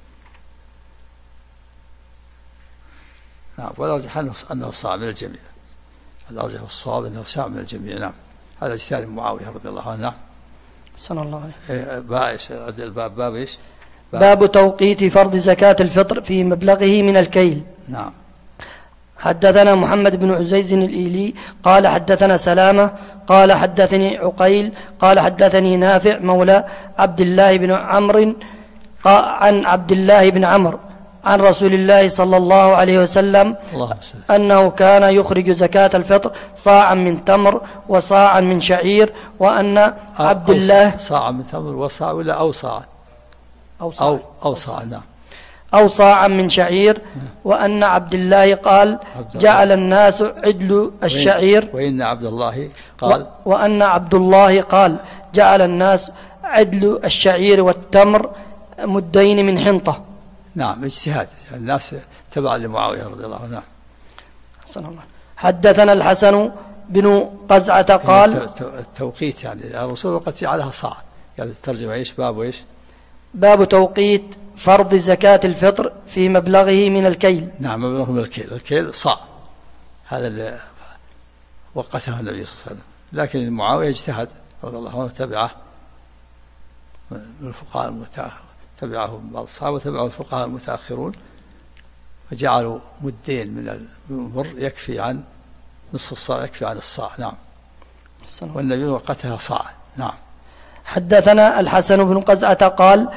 نعم. والأرجح أنه صاع من الجميع، الأرجح والصواب أنه صاع من الجميع. نعم. هذا اجتهاد معاوية رضي الله عنه. نعم. صلى الله عليه. باب إيش؟ باب توقيت فرض زكاة الفطر في مبلغه من الكيل. نعم. حدثنا محمد بن عزيز الإيلي قال حدثنا سلامة قال حدثني عقيل قال حدثني نافع مولى عبد الله بن عمرو عن عبد الله بن عمرو عن رسول الله صلى الله عليه وسلم أنه كان يخرج زكاة الفطر صاعا من تمر وصاعا من شعير، وأن عبد الله صاعا من تمر وصاع ولا أو صاعا أو صاعا. نعم. أو صاعا من شعير، وأن عبد الله قال جعل الناس عدل الشعير، وإن عبد الله قال وأن عبد الله قال جعل الناس عدل الشعير والتمر مدين من حنطة. نعم. اجتهاد يعني الناس تبع لمعاوية رضي الله عنه. نعم. حدثنا الحسن بن قزعة قال التوقيت يعني الرسول قد جعلها صاع، يعني الترجمة ايش؟ باب ايش؟ باب توقيت فرض زكاة الفطر في مبلغه من الكيل. نعم. مبلغه من الكيل صاع، هذا اللي وقته النبي صلى الله عليه وسلم، لكن معاوية اجتهد رضي الله عنه تبعه من الفقهاء المتأخرين، تبعه بعض الصحابة وتبعه الفقهاء المتأخرون، فجعلوا مدين من البر يكفي عن نصف الصاع، يكفي عن الصاع. نعم. والنبي وقتها صاع. نعم. حدثنا الحسن بن قزعة قال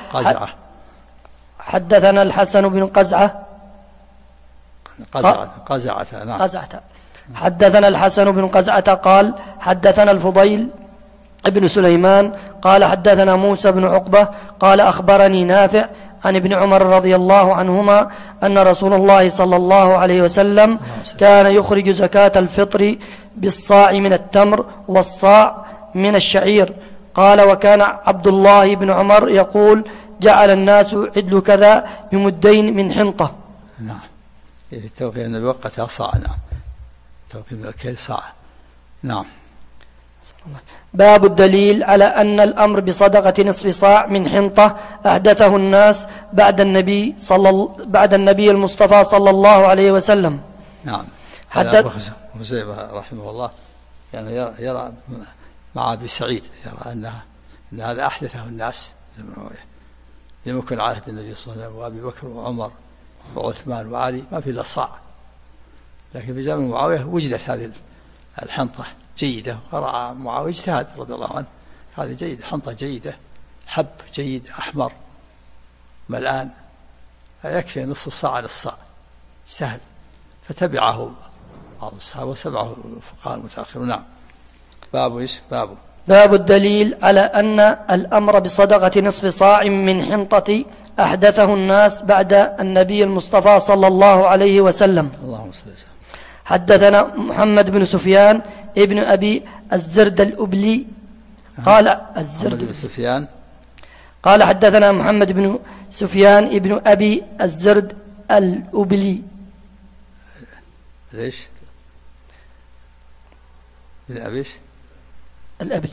حدثنا الحسن بن قزعة. نعم. قزعة. حدثنا الحسن بن قزعة قال حدثنا الفضيل ابن سليمان قال حدثنا موسى بن عقبة قال أخبرني نافع عن ابن عمر رضي الله عنهما أن رسول الله صلى الله عليه وسلم كان يخرج زكاة الفطر بالصاع من التمر والصاع من الشعير. قال وكان عبد الله بن عمر يقول جعل الناس عدل كذا بمدين من حنطة. نعم. في التوقيت النبي وقتها صاع. نعم. توقيت من الكيل صاع. نعم. باب الدليل على أن الأمر بصدقة نصف صاع من حنطة أحدثه الناس بعد النبي المصطفى صلى الله عليه وسلم. نعم. أبو خزيمة رحمه الله يعني يرى مع أبي سعيد، يرى أن هذا أحدثه الناس لم يكن عهد النبي صلى الله عليه وسلم وأبي بكر وعمر وعثمان وعلي ما في إلا صاع، لكن في زمن معاوية وجدت هذه الحنطة جيدة، ورأى معاوية اجتهاد رضي الله عنه هذه جيدة، حنطة جيدة، حب جيد أحمر ملآن يكفي نصف الصاع على الصاع، اجتهد فتبعه بعض الصحابة وتبعه الفقهاء المتأخرون. نعم. باب ايش؟ باب الدليل على أن الأمر بصدقة نصف صاع من حنطة أحدثه الناس بعد النبي المصطفى صلى الله عليه وسلم. اللهم صل وسلم. حدثنا محمد بن سفيان ابن أبي الزرد الأبلي قال الزرد بن سفيان قال حدثنا محمد بن سفيان ابن أبي الزرد الأبلي. ليش؟ ابن أبيش الأبلي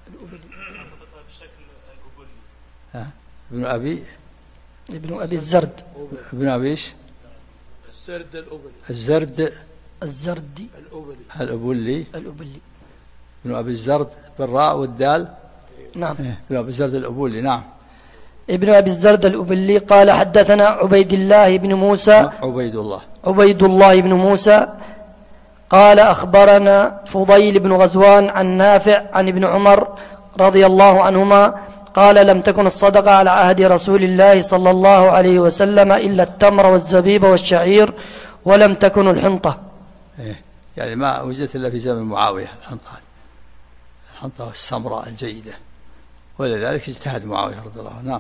ابن أبي الزرد ابن أبيش الزرد الأبلي الزرد الزردي الأبلي الأبلي ابن أبي الزرد بالراء والدال. نعم. ابن أبي الزرد الأبلي. نعم. ابن أبي الزرد الأبلي قال حدثنا عبيد الله بن موسى عبيد الله بن موسى قال أخبرنا فضيل بن غزوان عن نافع عن ابن عمر رضي الله عنهما قال لم تكن الصدقة على عهد رسول الله صلى الله عليه وسلم إلا التمر والزبيب والشعير ولم تكن الحنطة. يعني ما وجدت إلا في زمن معاوية الحنطة والسمراء الجيدة، ولذلك اجتهد معاوية رضي الله عنه. نعم.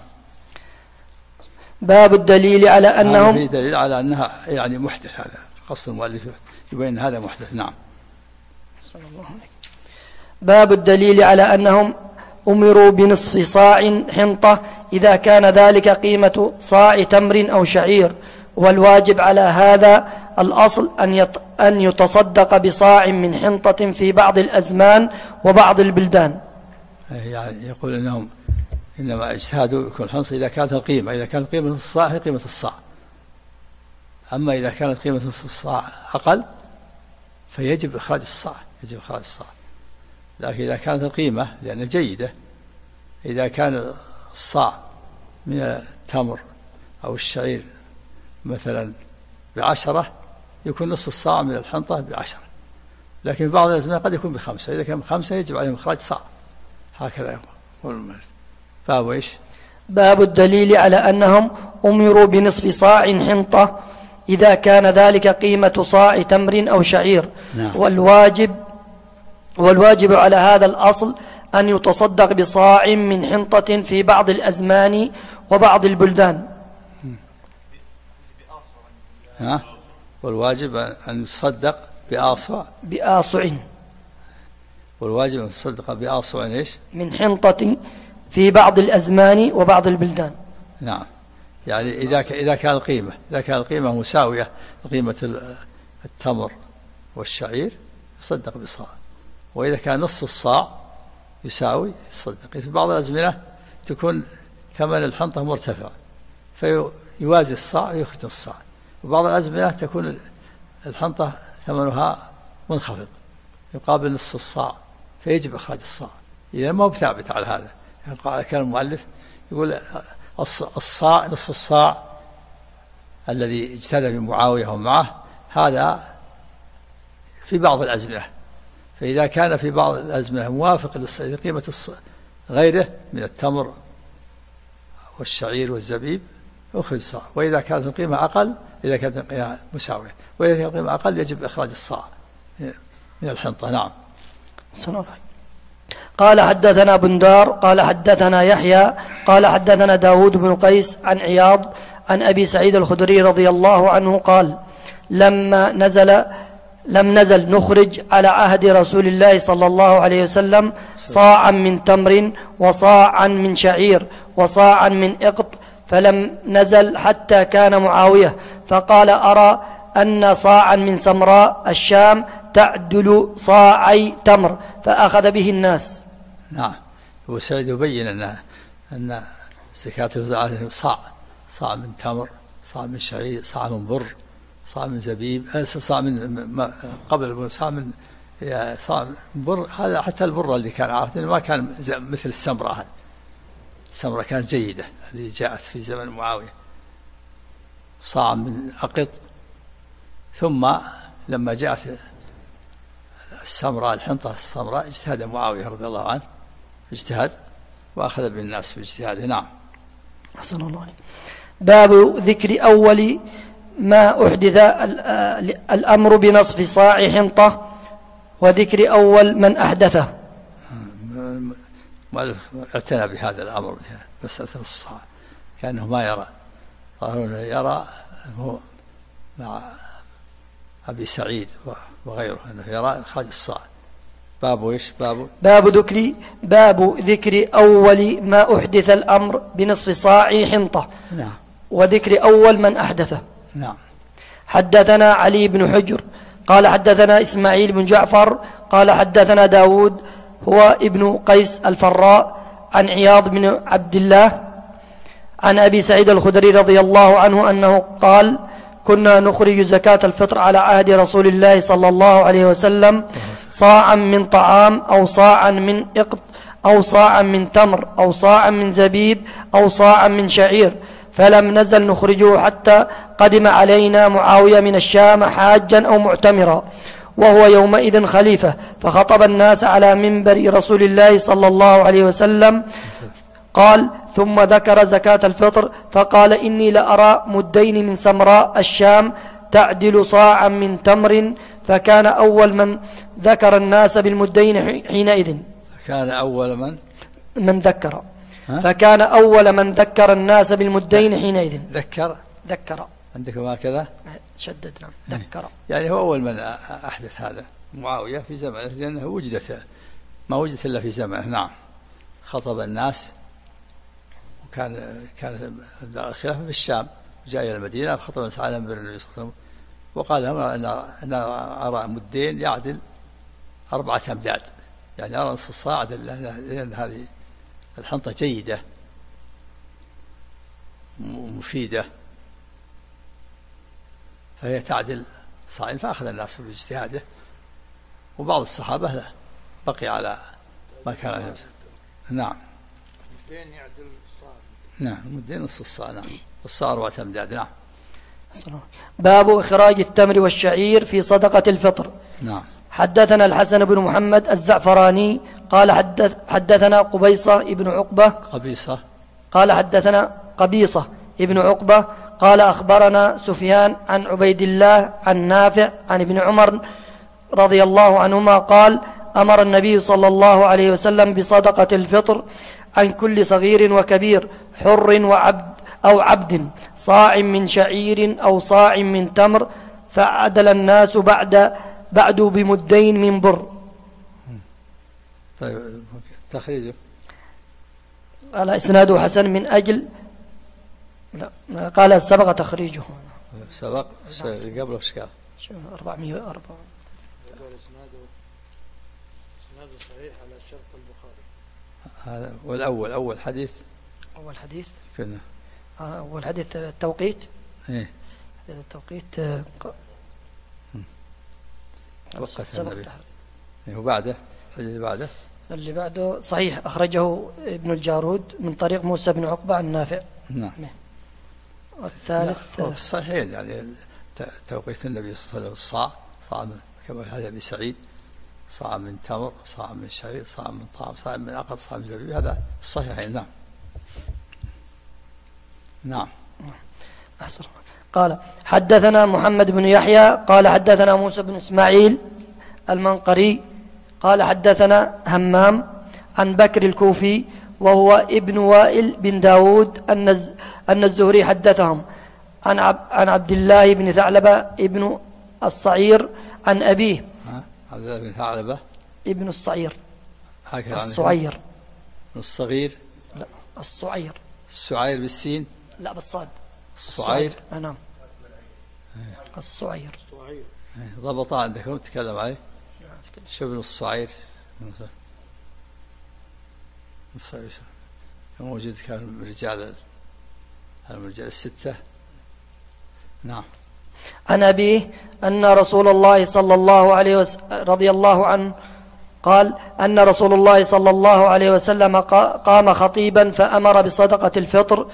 باب الدليل على أنهم في دليل على أنها يعني محدث، هذا قصد المؤلف يبين هذا محدث. نعم. باب الدليل على أنهم أمروا بنصف صاع حنطة إذا كان ذلك قيمة صاع تمر أو شعير، والواجب على هذا الأصل أن يتصدق بصاع من حنطة في بعض الأزمان وبعض البلدان. يعني يقول إنهم إنما اجتهادوا يكون حنص إذا كانت القيمة، إذا كانت قيمة الصاع هي قيمة الصاع، أما إذا كانت قيمة الصاع أقل فيجب إخراج الصاع، يجب إخراج الصاع. لكن إذا كانت القيمة لأنها جيدة، إذا كان الصاع من التمر أو الشعير مثلا ب10 يكون نصف الصاع من الحنطة ب10، لكن في بعض الأزمان قد يكون ب5، إذا كان ب5 يجب عليهم إخراج صاع. هكذا يقول المؤلف. باب إيش؟ باب الدليل على أنهم أمروا بنصف صاع حنطة إذا كان ذلك قيمة صاع تمر أو شعير. نعم. والواجب على هذا الأصل أن يتصدق بصاع من حنطة في بعض الأزمان وبعض البلدان. والواجب أن يتصدق بآصع. والواجب أن يتصدق بآصع إيش؟ من حنطة في بعض الأزمان وبعض البلدان. نعم. يعني إذا كان القيمة مساوية لقيمة التمر والشعير يصدق بصاع، وإذا كان نصف الصاع يساوي يصدق. في بعض الأزمنة تكون ثمن الحنطة مرتفع فيوازي الصاع ويخرج الصاع، وبعض الأزمنة تكون الحنطة ثمنها منخفض يقابل نصف الصاع فيجب إخراج الصاع. إذا ما هو ثابت على هذا. يعني كان المؤلف يقول الصاع نصف الصاع الذي اجتهد بمعاوية ومعه هذا في بعض الأزمنة، فإذا كان في بعض الأزمنة موافق لقيمة غيره من التمر والشعير والزبيب يخرج الصاع، وإذا كانت القيمة أقل، إذا كانت القيمة مساوية وإذا كانت القيمة أقل يجب إخراج الصاع من الحنطة. نعم. قال حدثنا بندار قال حدثنا يحيى قال حدثنا داود بن قيس عن عياض عن أبي سعيد الخدري رضي الله عنه قال لم نزل نخرج على عهد رسول الله صلى الله عليه وسلم صاعا من تمر وصاعا من شعير وصاعا من إقط، فلم نزل حتى كان معاوية فقال أرى أن صاعا من سمراء الشام تعدل صاعي تمر، فأخذ به الناس. نعم. أبو سعيد يبين أن زكاة الفطر صاع من تمر، صاع من شعير، صاع من بر، صاع من زبيب، صاع من قبل صاع من بر. هذا حتى البر اللي كان عارف ما كان مثل السمرة. هذه السمرة كانت جيدة اللي جاءت في زمن معاوية. صاع من أقط، ثم لما جاءت السمراء الحنطة السمراء اجتهد معاوية رضي الله عنه، اجتهد وأخذ بالناس باجتهاده. نعم. أحسن الله عليك. باب ذكر أول ما أحدث الأمر بنصف صاع حنطة وذكر أول من أحدثه. اعتنى بهذا الأمر مسألة نصف صاع، كأنه ما يرى، يرى هو مع أبي سعيد وغيره أنه يرى إخراج الصاع. باب إيش؟ باب ذكر أول ما أحدث الأمر بنصف صاع حنطة. نعم. وذكر أول من أحدثه. نعم. حدثنا علي بن حجر قال حدثنا إسماعيل بن جعفر قال حدثنا داود هو ابن قيس الفراء عن عياض بن عبد الله عن أبي سعيد الخدري رضي الله عنه أنه قال كنا نخرج زكاة الفطر على عهد رسول الله صلى الله عليه وسلم صاعا من طعام أو صاعا من إقط أو صاعا من تمر أو صاعا من زبيب أو صاعا من شعير، فلم نزل نخرجه حتى قدم علينا معاوية من الشام حاجا أو معتمرا، وهو يومئذ خليفة، فخطب الناس على منبر رسول الله صلى الله عليه وسلم. قال: ثم ذكر زكاة الفطر فقال: إني لأرى مدين من سمراء الشام تعدل صاعا من تمر، فكان أول من ذكر الناس بالمدين حينئذ. كان أول من ذكر فكان أول من ذكر الناس بالمدين حينئذ. ذكر عندكم هكذا شدد. نعم ذكر، يعني هو أول من أحدث هذا معاوية في زمنه، لأنه ما وجدت إلا في زمنه. نعم. خطب الناس، وكان الخلافة في الشام، جاء إلى المدينة فخطب الناس على منبر النبي صلى الله عليه وسلم وقال لهم: أنا أرى مدين يعدل 4 أمداد، يعني أرى نصف الصاع، لأن هذه الحنطة جيدة ومفيدة، فهي تعدل صاعين، فأخذ الناس باجتهاده، وبعض الصحابة لا بقي على ما كان عليه. نعم. مدين يعدل الصاع. نعم، مدين نصف الصاع. نعم، والصاع 4 أمداد. نعم. باب إخراج التمر والشعير في صدقة الفطر. نعم. حدثنا الحسن بن محمد الزعفراني قال حدثنا قبيصة ابن عقبة قال حدثنا قبيصة ابن عقبة قال أخبرنا سفيان عن عبيد الله عن نافع عن ابن عمر رضي الله عنهما قال: أمر النبي صلى الله عليه وسلم بصدقة الفطر عن كل صغير وكبير، حر وعبد أو عبد، صاع من شعير أو صاع من تمر، فعدل الناس بعد بمدين من بر. طيب، تخريجه قال إسناده حسن من أجل، لا قال سبق تخريجه، سبق قبل إشكال 404. إسناده صحيح على شرط البخاري. هذا والأول أول حديث كنا أول حديث التوقيت. إيه التوقيت وقت النبي. وبعده الحديث اللي بعده صحيح، أخرجه ابن الجارود من طريق موسى بن عقبة عن نافع. نعم. والثالث في الصحيحين، يعني توقيت النبي صلى الله عليه وسلم صاع كما في حديث أبي سعيد، صاع من تمر، صاع من شعير، صاع من طعام، صاع من عقد، صاع من زبيب، هذا الصحيحين. نعم. نعم. أحسن. قال حدثنا محمد بن يحيى قال حدثنا موسى بن إسماعيل المنقري قال حدثنا همام عن بكر الكوفي وهو ابن وائل بن داود أن الزهري حدثهم عن عبد الله بن ثعلبة ابن الصعير عن أبيه. عبد الله بن ثعلبة ابن الصعير. الصعير. الصغير. لا، الصعير. السعير بالسين. لا، بالصاد. الصعير. نعم. الصعير. ضبطها عندكم تتكلم عليه. شو ابن الصعير؟ موجود كان من رجال الستة. نعم. عن أبيه أن رسول الله صلى الله عليه وسلم رضي الله عنه قال أن رسول الله صلى الله عليه وسلم قام خطيبا فأمر بصدقة الفطر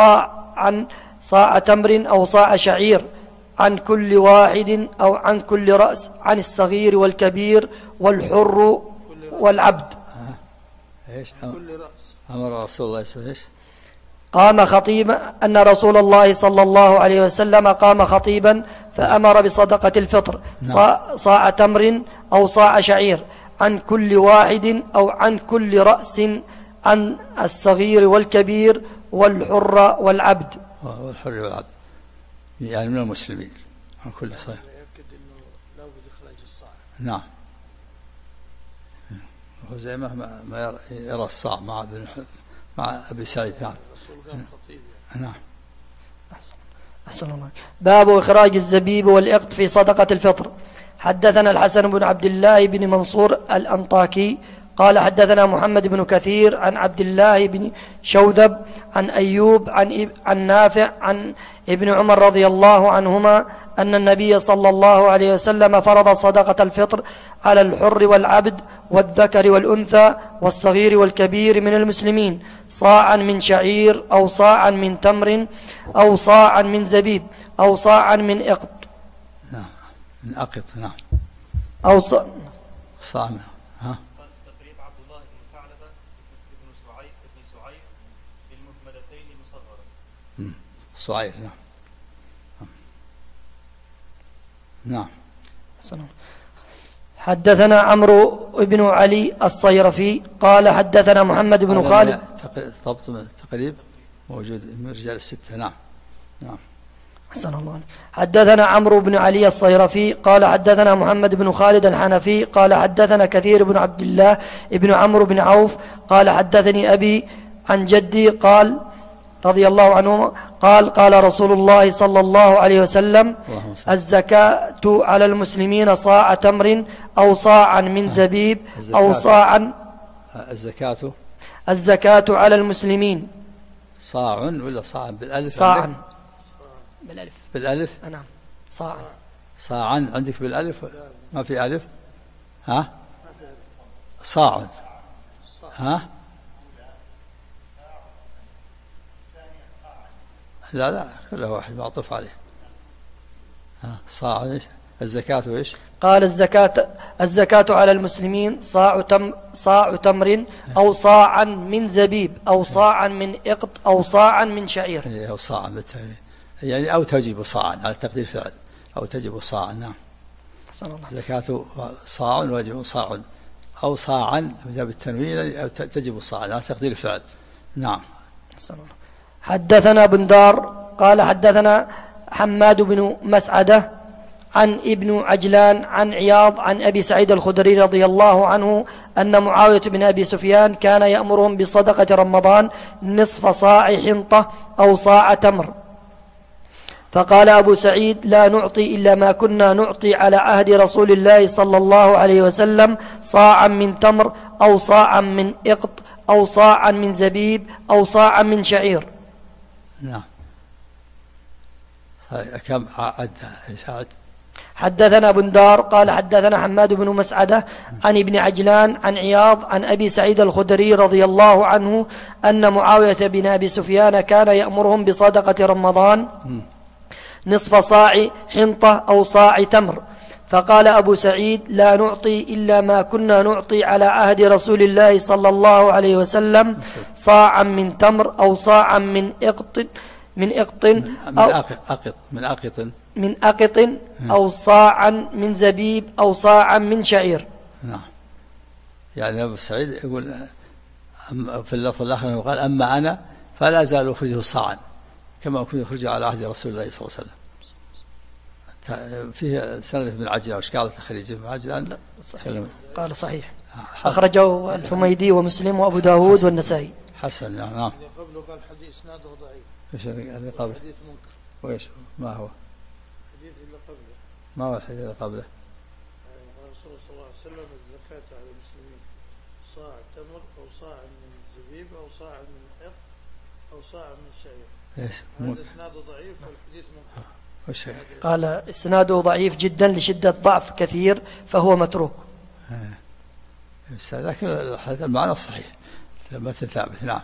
صاع تمر أو صاع شعير عن كل واحد أو عن كل رأس، عن الصغير والكبير والحر والعبد. ايش أمر رسول الله صلى الله عليه وسلم؟ قام خطيبا أن رسول الله صلى الله عليه وسلم قام خطيبا فأمر بصدقة الفطر صاع تمر أو صاع شعير عن كل واحد أو عن كل رأس، عن الصغير والكبير والحر والعبد. والحر والعبد يعني من المسلمين، عن كل صغير. يأكد أنه لا بد إخراج الصاع. نعم. هو زي ما يرى الصاع مع أبي سعيد. نعم. نعم. أحسن الله. باب إخراج الزبيب والإقط في صدقة الفطر. حدثنا الحسن بن عبد الله بن منصور الأنطاكي قال حدثنا محمد بن كثير عن عبد الله بن شوذب عن أيوب عن نافع عن ابن عمر رضي الله عنهما أن النبي صلى الله عليه وسلم فرض صدقة الفطر على الحر والعبد والذكر والأنثى والصغير والكبير من المسلمين صاعا من شعير أو صاعا من تمر أو صاعا من زبيب أو صاعا من إقط. نعم من أقط. نعم أو صاع. ها تقريب عبد الله بن ثعلبة بن سعيد بالمهملتين مصغرة. صعير. نعم نعم. حدثنا عمرو بن علي الصيرفي قال حدثنا محمد بن خالد. ضبط تقريب موجود من رجال الستة. نعم نعم. أحسن الله عليك. حدثنا عمرو بن علي الصيرفي قال حدثنا محمد بن خالد الحنفي قال حدثنا كثير بن عبد الله بن عمرو بن عوف قال حدثني أبي عن جدي قال رضي الله عنه قال رسول الله صلى الله عليه وسلم الزكاة على المسلمين صاع تمر أو صاعا من زبيب أو صاعا. الزكاة على المسلمين صاع ولا صاع بالألف؟ صاعا بالألف. نعم صاعا. صاعا عندك بالألف ما في ألف؟ ها صاع. ها لا كل واحد معطوف عليه. صاع ايش؟ الزكاة ايش؟ قال الزكاة على المسلمين صاع تمر أو صاعا من زبيب أو صاعا من إقط أو صاعا من شعير. أو صاعا يعني أو تجب صاعا على تقدير فعل أو تجب صاعا. نعم. زكاة صاع واجب صاع أو صاعا بالتنوين أو تجب صاعا على تقدير فعل. نعم. حدثنا بندار قال حدثنا حماد بن مسعدة عن ابن عجلان عن عياض عن أبي سعيد الخدري رضي الله عنه أن معاوية بن أبي سفيان كان يأمرهم بصدقة رمضان نصف صاع حنطة أو صاع تمر. فقال أبو سعيد لا نعطي إلا ما كنا نعطي على عهد رسول الله صلى الله عليه وسلم صاعا من تمر أو صاعا من إقط أو صاعا من زبيب أو صاعا من شعير. نعم. كم عد سعد؟ حدثنا بندار قال حدثنا حماد بن مسعدة عن ابن عجلان عن عياض عن أبي سعيد الخدري رضي الله عنه أن معاوية بن أبي سفيان كان يأمرهم بصدقة رمضان نصف صاع حنطة أو صاع تمر. فقال أبو سعيد لا نعطي إلا ما كنا نعطي على عهد رسول الله صلى الله عليه وسلم صاعا من تمر أو صاعا من إقط من أقط أو صاعا من زبيب أو صاعا من شعير. نعم. يعني أبو سعيد يقول في اللفظ الآخر قال أما أنا فلا أزال أخرجه صاعا كما كنت أخرجه على عهد رسول الله صلى الله عليه وسلم. فيه سند ابن عجلان وش قال تخريج ابن عجلان؟ قال صحيح. أخرجه الحميدي ومسلم وأبو داود والنسائي. حسن. نعم. قبله قال حديث إسناده ضعيف. ايش اللي قبله؟ حديث منكر. وايش ما هو؟ الحديث اللي قبله. ما هو الحديث اللي قبله؟ قال الرسول صلى الله عليه وسلم الزكاة على المسلمين صاع تمر أو صاع من زبيب أو صاع من إقط أو صاع من شعير. ايش؟ هذا إسناده ضعيف والحديث منكر. قال إسناده ضعيف جدا لشدة ضعف كثير فهو متروك. لكن المعنى صحيح مثل ثابت. نعم.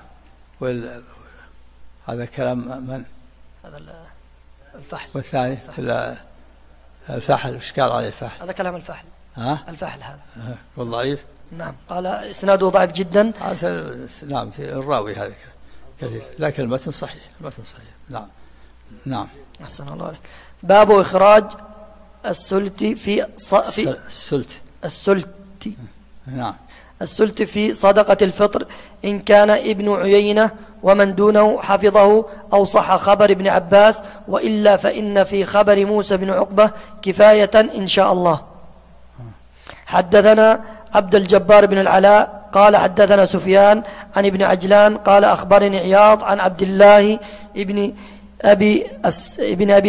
هذا كلام من؟ هذا الفحل. والثاني الفحل وش قال عليه الفحل؟ هذا كلام الفحل. الفحل هذا والضعيف. نعم. قال إسناده ضعيف جدا. نعم في الراوي هذا كثير لكن المتن صحيح. نعم. نعم. أحسن الله عليك. باب إخراج السلت نعم. السلت في صدقة الفطر إن كان ابن عيينة ومن دونه حفظه أو صح خبر ابن عباس وإلا فإن في خبر موسى بن عقبة كفاية إن شاء الله. حدثنا عبد الجبار بن العلاء قال حدثنا سفيان عن ابن عجلان قال أخبرني عياض عن عبد الله ابن أبي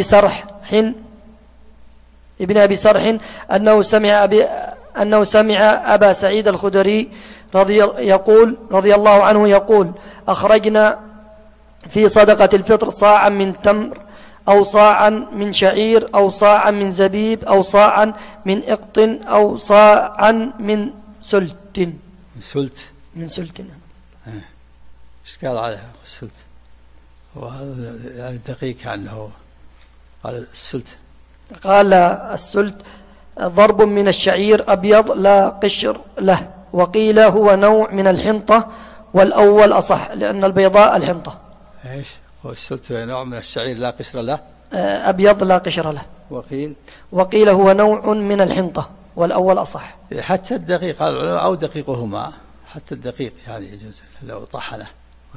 سرح أنه سمع أبا سعيد الخدري رضي الله عنه يقول: أخرجنا في صدقة الفطر صاعا من تمر أو صاعا من شعير أو صاعا من زبيب أو صاعا من إقط أو صاعا من سلت. من سلت. ايش قال عليها السلت؟ وهذا يعني دقيق عنه. قال السلت، قال السلت ضرب من الشعير أبيض لا قشر له، وقيل هو نوع من الحنطة، والأول أصح لأن البيضاء الحنطة. ايش هو السلت؟ نوع من الشعير لا قشر له، أبيض لا قشر له. وقيل هو نوع من الحنطة، والأول أصح. حتى الدقيق قال العلماء أو دقيقهما، حتى الدقيق يعني يجوز لو طحنه.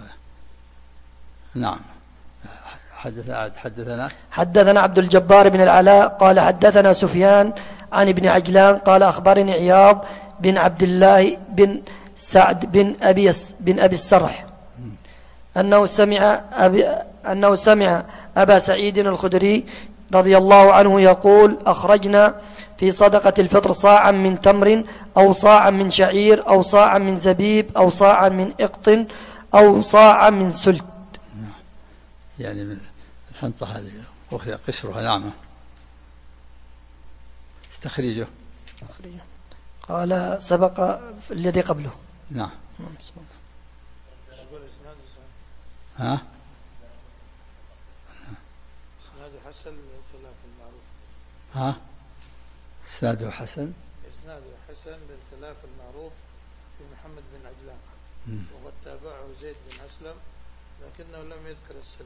نعم. حدثنا عبد الجبار بن العلاء قال حدثنا سفيان عن ابن عجلان قال أخبرني عياض بن عبد الله بن سعد بن أبي السرح أنه سمع أبا سعيد الخدري رضي الله عنه يقول: أخرجنا في صدقة الفطر صاعا من تمر أو صاعا من شعير أو صاعا من زبيب أو صاعا من إقط أو صاعا من سلت. يعني من الحنطة هذه وأخذ قشرها. نعمة. استخرجه. قال سبق الذي قبله. نعم. ها؟ إسناد حسن بالخلاف المعروف. ها؟ إسناده حسن. إسناد حسن بالخلاف المعروف في محمد بن عجلان، وقد تابعه زيد بن أسلم لكنه لم يذكر السلم.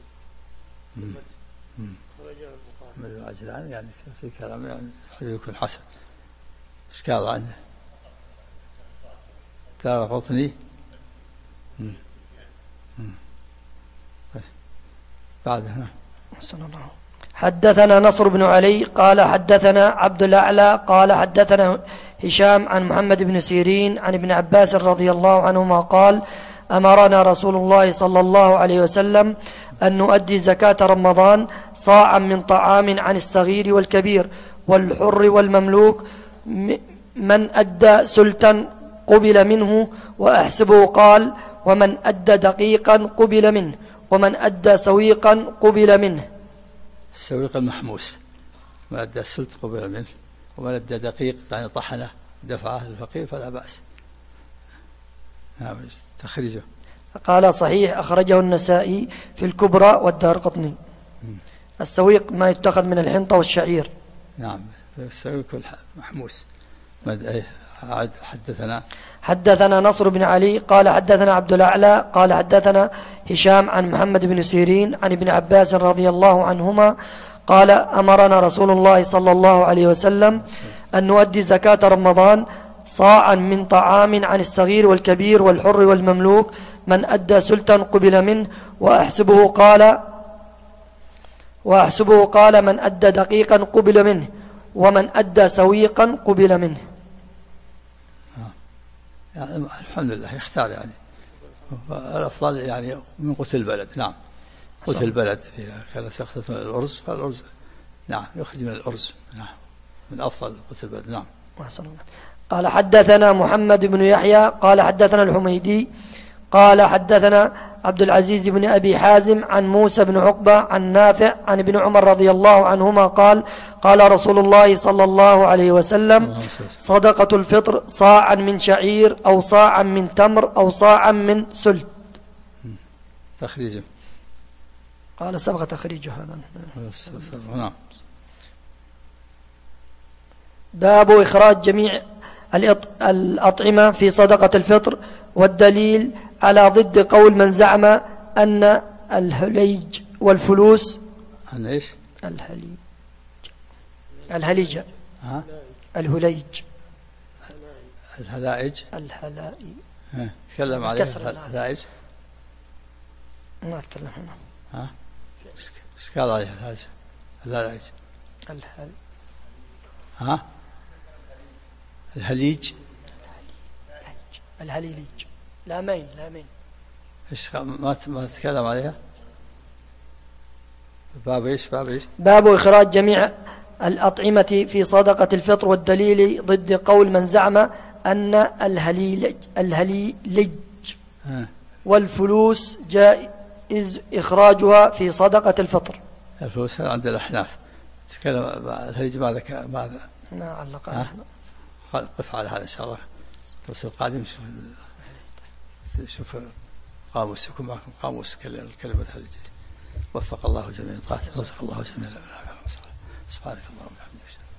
خرجه البخاري. محمد بن عجلان يعني في كلام يعني الحديث يكون حسن. إيش قال عنه؟ دارقطني. بعدها. حدثنا نصر بن علي قال حدثنا عبد الأعلى قال حدثنا هشام عن محمد بن سيرين عن ابن عباس رضي الله عنهما قال: أمرنا رسول الله صلى الله عليه وسلم أن نؤدي زكاة رمضان صاعا من طعام عن الصغير والكبير والحر والمملوك، من أدى سلتا قبل منه وأحسبه قال: ومن أدى دقيقا قبل منه، ومن أدى سويقا قبل منه. السويق المحموس، من أدى السلت قبل منه، ومن أدى دقيق يعني طحنه دفعه للفقير فلا بأس. تخرجه. قال صحيح، أخرجه النسائي في الكبرى والدارقطني. السويق ما يتخذ من الحنطة والشعير. نعم. السويق المحموس. حدثنا نصر بن علي قال حدثنا عبد الأعلى قال حدثنا هشام عن محمد بن سيرين عن ابن عباس رضي الله عنهما قال: أمرنا رسول الله صلى الله عليه وسلم أن نؤدي زكاة رمضان صاعا من طعام عن الصغير والكبير والحر والمملوك، من أدى سلتا قبل منه، وأحسبه قال من أدى دقيقا قبل منه، ومن أدى سويقا قبل منه. يعني الحمد لله يختار يعني الأفضل يعني من قوت البلد. نعم. قوت البلد إذا كانت سخطة من الأرز فالأرز نعم يخرج من الأرز. نعم من أفضل قوت البلد. نعم. قال حدثنا محمد بن يحيى قال حدثنا الحميدي قال حدثنا عبد العزيز بن أبي حازم عن موسى بن عقبة عن نافع عن ابن عمر رضي الله عنهما قال: قال رسول الله صلى الله عليه وسلم: صدقة الفطر صاعا من شعير أو صاعا من تمر أو صاعا من سلت. تخريجه. قال سبق تخريجه هذا. نعم. باب إخراج جميع الأطعمة في صدقة الفطر، والدليل على ضد قول من زعم أن الهليج والفلوس ايش؟ الهليج الهليج الهلائج تكلم عليه الهلائج ما أتكلم هنا. ايش قال عليه الهلائج؟ الهليج الهليليج لامين ايش ما تتكلم عليها؟ باب ايش؟ باب إخراج جميع الأطعمة في صدقة الفطر، والدليل ضد قول من زعم أن الهليلج والفلوس جائز إخراجها في صدقة الفطر. الفلوس عند الأحناف. تكلم الهليج ماذا علق قف على هذا إن شاء الله الدرس القادم. شوف قاموس، يكون معكم قاموس كلمة هليج. وفق الله جميع الطاعات، رزق الله جميع. سبحانك اللهم وبحمدك.